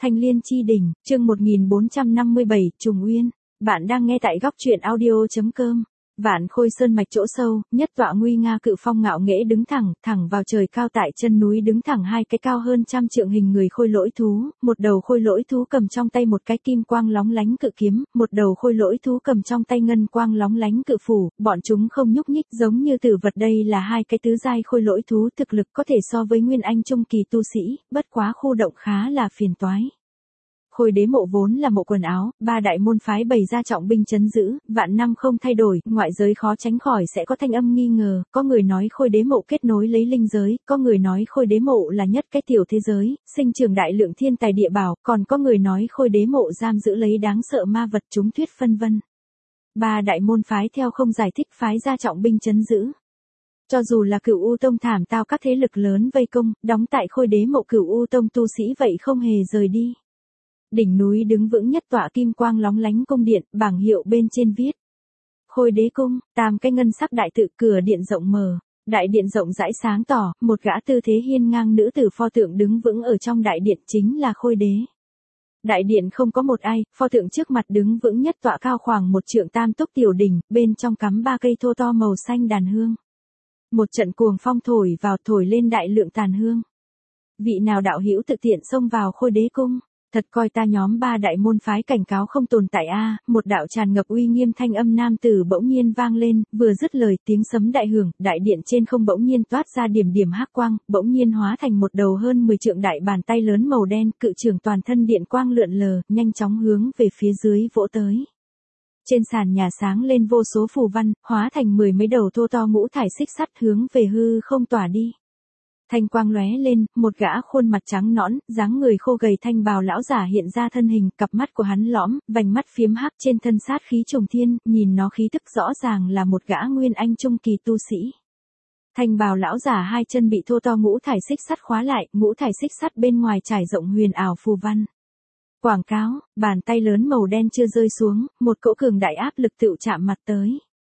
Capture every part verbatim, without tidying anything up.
Thanh Liên Chi Đỉnh, chương một nghìn bốn trăm năm mươi bảy, Trùng Uyên. Bạn đang nghe tại góc truyện audio chấm com. Vạn Khôi Sơn mạch chỗ sâu, nhất tọa nguy nga cự phong ngạo nghễ đứng thẳng, thẳng vào trời cao tại chân núi đứng thẳng hai cái cao hơn trăm trượng hình người khôi lỗi thú, một đầu khôi lỗi thú cầm trong tay một cái kim quang lóng lánh cự kiếm, một đầu khôi lỗi thú cầm trong tay ngân quang lóng lánh cự phủ, bọn chúng không nhúc nhích giống như tử vật. Đây là hai cái tứ giai khôi lỗi thú thực lực có thể so với nguyên anh trung kỳ tu sĩ, bất quá khu động khá là phiền toái. Khôi đế mộ vốn là mộ quần áo, ba đại môn phái bày ra trọng binh trấn giữ, vạn năm không thay đổi, ngoại giới khó tránh khỏi sẽ có thanh âm nghi ngờ, có người nói khôi đế mộ kết nối lấy linh giới, có người nói khôi đế mộ là nhất cái tiểu thế giới, sinh trường đại lượng thiên tài địa bảo, còn có người nói khôi đế mộ giam giữ lấy đáng sợ ma vật chúng thuyết phân vân. Ba đại môn phái theo không giải thích phái ra trọng binh trấn giữ. Cho dù là Cửu U Tông thảm tao các thế lực lớn vây công, đóng tại khôi đế mộ Cửu U Tông tu sĩ vậy không hề rời đi. Đỉnh núi đứng vững nhất tọa kim quang lóng lánh cung điện, bảng hiệu bên trên viết. Khôi đế cung, tam cái ngân sắc đại tự, cửa điện rộng mở, đại điện rộng rãi sáng tỏ, một gã tư thế hiên ngang nữ tử pho tượng đứng vững ở trong đại điện chính là khôi đế. Đại điện không có một ai, pho tượng trước mặt đứng vững nhất tọa cao khoảng một trượng tam túc tiểu đỉnh, bên trong cắm ba cây thô to màu xanh đàn hương. Một trận cuồng phong thổi vào thổi lên đại lượng tàn hương. Vị nào đạo hữu tự tiện xông vào khôi đế cung? Thật coi ta nhóm ba đại môn phái cảnh cáo không tồn tại a, à, một đạo tràn ngập uy nghiêm thanh âm nam tử bỗng nhiên vang lên, vừa dứt lời tiếng sấm đại hưởng, đại điện trên không bỗng nhiên toát ra điểm điểm hắc quang, bỗng nhiên hóa thành một đầu hơn mười trượng đại bàn tay lớn màu đen, cự trưởng toàn thân điện quang lượn lờ, nhanh chóng hướng về phía dưới vỗ tới. Trên sàn nhà sáng lên vô số phù văn, hóa thành mười mấy đầu thô to ngũ thải xích sắt hướng về hư không tỏa đi. Thanh quang lóe lên, một gã khuôn mặt trắng nõn, dáng người khô gầy thanh bào lão giả hiện ra thân hình, cặp mắt của hắn lõm, vành mắt phiếm hắc, trên thân sát khí trùng thiên, nhìn nó khí tức rõ ràng là một gã nguyên anh trung kỳ tu sĩ. Thanh bào lão giả hai chân bị thô to ngũ thải xích sắt khóa lại, ngũ thải xích sắt bên ngoài trải rộng huyền ảo phù văn. Quảng cáo, bàn tay lớn màu đen chưa rơi xuống, một cỗ cường đại áp lực tựu chạm mặt tới.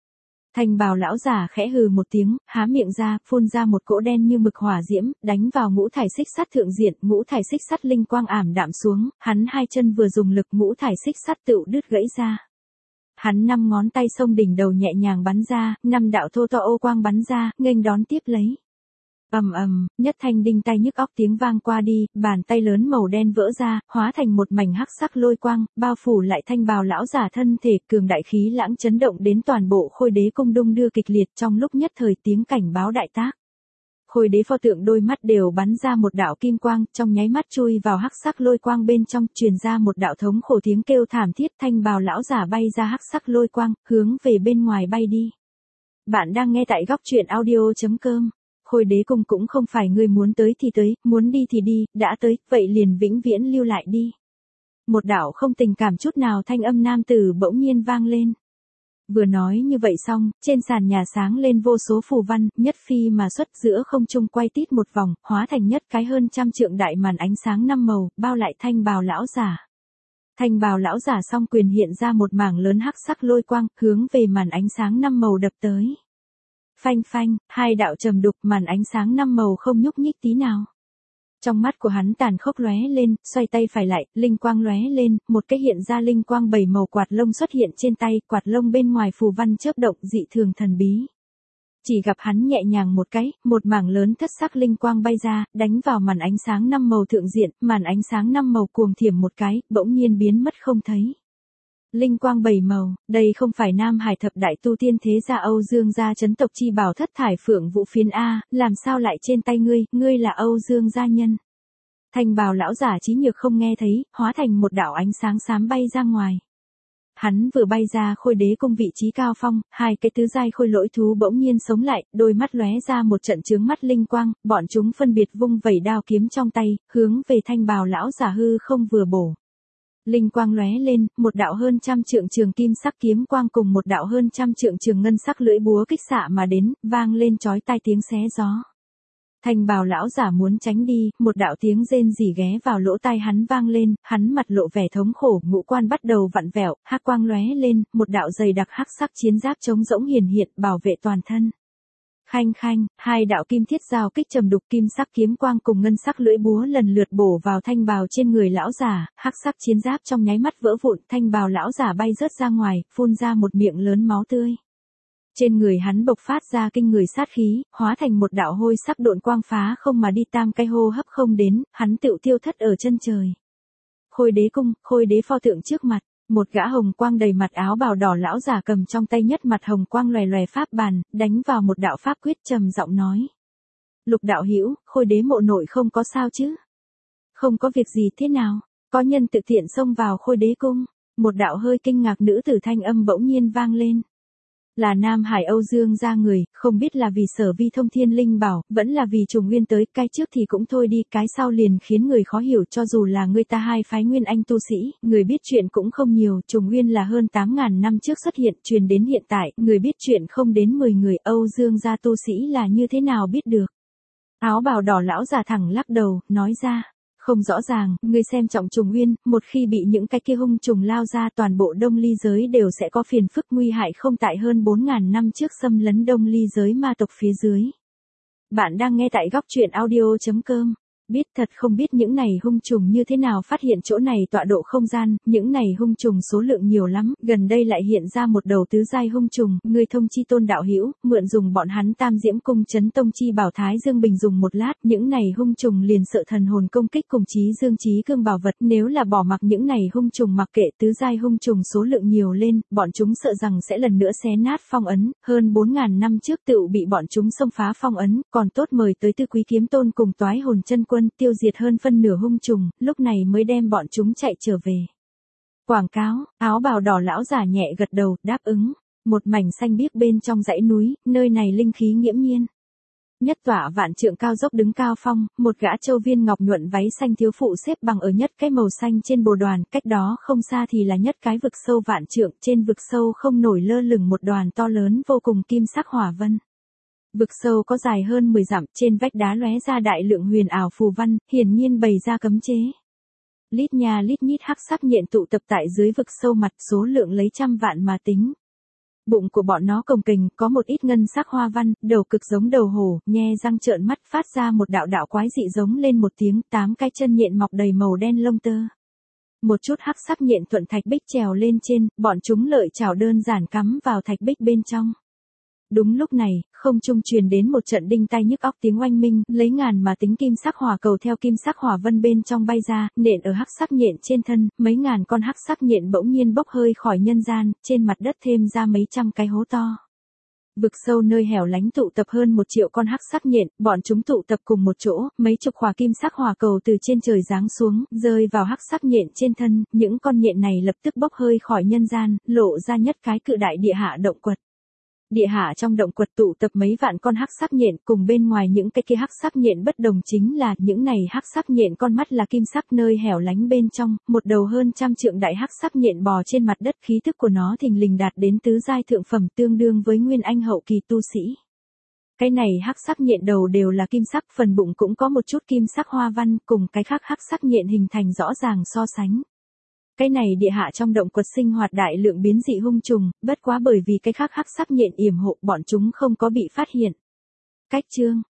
Thanh bào lão giả khẽ hừ một tiếng, há miệng ra, phun ra một cỗ đen như mực hỏa diễm, đánh vào ngũ thải xích sắt thượng diện, ngũ thải xích sắt linh quang ảm đạm xuống, hắn hai chân vừa dùng lực ngũ thải xích sắt tựu đứt gãy ra. Hắn năm ngón tay xông đỉnh đầu nhẹ nhàng bắn ra, năm đạo thô to ô quang bắn ra, nghênh đón tiếp lấy. Ầm ầm, nhất thanh đinh tai nhức óc tiếng vang qua đi, bàn tay lớn màu đen vỡ ra, hóa thành một mảnh hắc sắc lôi quang, bao phủ lại thanh bào lão giả thân thể, cường đại khí lãng chấn động đến toàn bộ khôi đế cung đung đưa kịch liệt, trong lúc nhất thời tiếng cảnh báo đại tác. Khôi đế pho tượng đôi mắt đều bắn ra một đạo kim quang, trong nháy mắt chui vào hắc sắc lôi quang bên trong, truyền ra một đạo thống khổ tiếng kêu thảm thiết, thanh bào lão giả bay ra hắc sắc lôi quang, hướng về bên ngoài bay đi. Bạn đang nghe tại góc truyện audio chấm com. Khôi đế cung cũng không phải người muốn tới thì tới, muốn đi thì đi, đã tới, vậy liền vĩnh viễn lưu lại đi. Một đạo không tình cảm chút nào thanh âm nam tử bỗng nhiên vang lên. Vừa nói như vậy xong, trên sàn nhà sáng lên vô số phù văn, nhất phi mà xuất giữa không trung quay tít một vòng, hóa thành nhất cái hơn trăm trượng đại màn ánh sáng năm màu, bao lại thanh bào lão giả. Thanh bào lão giả song quyền hiện ra một mảng lớn hắc sắc lôi quang, hướng về màn ánh sáng năm màu đập tới. Phanh phanh, hai đạo trầm đục, màn ánh sáng năm màu không nhúc nhích tí nào. Trong mắt của hắn tàn khốc lóe lên, xoay tay phải lại, linh quang lóe lên, một cái hiện ra linh quang bảy màu quạt lông xuất hiện trên tay, quạt lông bên ngoài phù văn chớp động dị thường thần bí. Chỉ gặp hắn nhẹ nhàng một cái, một mảng lớn thất sắc linh quang bay ra, đánh vào màn ánh sáng năm màu thượng diện, màn ánh sáng năm màu cuồng thiểm một cái, bỗng nhiên biến mất không thấy. Linh quang bảy màu, đây không phải Nam Hải thập đại tu tiên thế gia Âu Dương gia chấn tộc chi bảo thất thải phượng vũ phiến a, làm sao lại trên tay ngươi, ngươi là Âu Dương gia nhân. Thanh bào lão giả trí nhược không nghe thấy, hóa thành một đạo ánh sáng xám bay ra ngoài. Hắn vừa bay ra khôi đế cung vị trí cao phong, hai cái tứ giai khôi lỗi thú bỗng nhiên sống lại, đôi mắt lóe ra một trận chướng mắt linh quang, bọn chúng phân biệt vung vẩy đao kiếm trong tay, hướng về thanh bào lão giả hư không vừa bổ. Linh quang lóe lên, một đạo hơn trăm trượng trường kim sắc kiếm quang cùng một đạo hơn trăm trượng trường ngân sắc lưỡi búa kích xạ mà đến, vang lên chói tai tiếng xé gió. Thanh bào lão giả muốn tránh đi, một đạo tiếng rên rỉ ghé vào lỗ tai hắn vang lên, hắn mặt lộ vẻ thống khổ, ngũ quan bắt đầu vặn vẹo, hắc quang lóe lên, một đạo dày đặc hắc sắc chiến giáp trống rỗng hiển hiện, bảo vệ toàn thân. Khanh khanh, hai đạo kim thiết giao kích trầm đục, kim sắc kiếm quang cùng ngân sắc lưỡi búa lần lượt bổ vào thanh bào trên người lão giả, hắc sắc chiến giáp trong nháy mắt vỡ vụn, thanh bào lão giả bay rớt ra ngoài, phun ra một miệng lớn máu tươi. Trên người hắn bộc phát ra kinh người sát khí, hóa thành một đạo hôi sắc độn quang phá không mà đi, tam cái hô hấp không đến, hắn tựu tiêu thất ở chân trời. Khôi đế cung, khôi đế pho tượng trước mặt, một gã hồng quang đầy mặt áo bào đỏ lão giả cầm trong tay nhất mặt hồng quang lòe lòe pháp bàn, đánh vào một đạo pháp quyết, trầm giọng nói: Lục đạo hữu, khôi đế mộ nội không có sao chứ? Không có việc gì thế nào? Có nhân tự tiện xông vào khôi đế cung. Một đạo hơi kinh ngạc nữ tử thanh âm bỗng nhiên vang lên. Là Nam Hải Âu Dương gia người, không biết là vì sở vi thông thiên linh bảo, vẫn là vì trùng nguyên tới, cái trước thì cũng thôi đi, cái sau liền khiến người khó hiểu, cho dù là người ta hai phái nguyên anh tu sĩ, người biết chuyện cũng không nhiều, trùng nguyên là hơn tám ngàn năm trước xuất hiện, truyền đến hiện tại, người biết chuyện không đến mười người, Âu Dương gia tu sĩ là như thế nào biết được. Áo bào đỏ lão già thẳng lắc đầu, nói ra. Không rõ ràng, ngươi xem trọng trùng nguyên, một khi bị những cái kia hung trùng lao ra, toàn bộ đông ly giới đều sẽ có phiền phức, nguy hại không tại hơn bốn ngàn năm trước xâm lấn đông ly giới ma tộc phía dưới. Bạn đang nghe tại góc truyện audio chấm com. Biết thật không biết những này hung trùng như thế nào phát hiện chỗ này tọa độ không gian, những này hung trùng số lượng nhiều lắm, gần đây lại hiện ra một đầu tứ giai hung trùng, ngươi thông chi Tôn đạo hữu, mượn dùng bọn hắn Tam Diễm cung chấn tông chi bảo Thái Dương Bình dùng một lát, những này hung trùng liền sợ thần hồn công kích cùng chí dương chí cương bảo vật, nếu là bỏ mặc những này hung trùng mặc kệ, tứ giai hung trùng số lượng nhiều lên, bọn chúng sợ rằng sẽ lần nữa xé nát phong ấn, hơn bốn ngàn năm trước tựu bị bọn chúng xông phá phong ấn, còn tốt mời tới Tư Quý Kiếm Tôn cùng Toái Hồn Chân Quân tiêu diệt hơn phân nửa hung trùng, lúc này mới đem bọn chúng chạy trở về. Quảng cáo, áo bào đỏ lão giả nhẹ gật đầu, đáp ứng. Một mảnh xanh biếc bên trong dãy núi, nơi này linh khí nghiễm nhiên. Nhất tỏa vạn trượng cao dốc đứng cao phong, một gã châu viên ngọc nhuận váy xanh thiếu phụ xếp bằng ở nhất cái màu xanh trên bồ đoàn, cách đó không xa thì là nhất cái vực sâu vạn trượng, trên vực sâu không nổi lơ lửng một đoàn to lớn vô cùng kim sắc hỏa vân. Vực sâu có dài hơn mười dặm, trên vách đá lóe ra đại lượng huyền ảo phù văn, hiển nhiên bày ra cấm chế. Lít nha lít nhít hắc sắc nhện tụ tập tại dưới vực sâu mặt, số lượng lấy trăm vạn mà tính. Bụng của bọn nó cồng kềnh, có một ít ngân sắc hoa văn, đầu cực giống đầu hổ, nhe răng trợn mắt phát ra một đạo đạo quái dị giống lên một tiếng, tám cái chân nhện mọc đầy màu đen lông tơ. Một chút hắc sắc nhện thuận thạch bích trèo lên trên, bọn chúng lợi chảo đơn giản cắm vào thạch bích bên trong. Đúng lúc này, không trung truyền đến một trận đinh tai nhức óc tiếng oanh minh, lấy ngàn mà tính kim sắc hỏa cầu theo kim sắc hỏa vân bên trong bay ra, nện ở hắc sắc nhện trên thân, mấy ngàn con hắc sắc nhện bỗng nhiên bốc hơi khỏi nhân gian, trên mặt đất thêm ra mấy trăm cái hố to. Vực sâu nơi hẻo lánh tụ tập hơn một triệu con hắc sắc nhện, bọn chúng tụ tập cùng một chỗ, mấy chục khỏa kim sắc hỏa cầu từ trên trời giáng xuống, rơi vào hắc sắc nhện trên thân, những con nhện này lập tức bốc hơi khỏi nhân gian, lộ ra nhất cái cự đại địa hạ động quật. Địa hạ trong động quật tụ tập mấy vạn con hắc sắc nhện, cùng bên ngoài những cái kia hắc sắc nhện bất đồng chính là những này hắc sắc nhện con mắt là kim sắc, nơi hẻo lánh bên trong, một đầu hơn trăm trượng đại hắc sắc nhện bò trên mặt đất, khí thức của nó thình lình đạt đến tứ giai thượng phẩm, tương đương với nguyên anh hậu kỳ tu sĩ. Cái này hắc sắc nhện đầu đều là kim sắc, phần bụng cũng có một chút kim sắc hoa văn, cùng cái khác hắc sắc nhện hình thành rõ ràng so sánh. Cái này địa hạ trong động quật sinh hoạt đại lượng biến dị hung trùng, bất quá bởi vì cái khác hắc sắc nhện yểm hộ, bọn chúng không có bị phát hiện. Cách chương,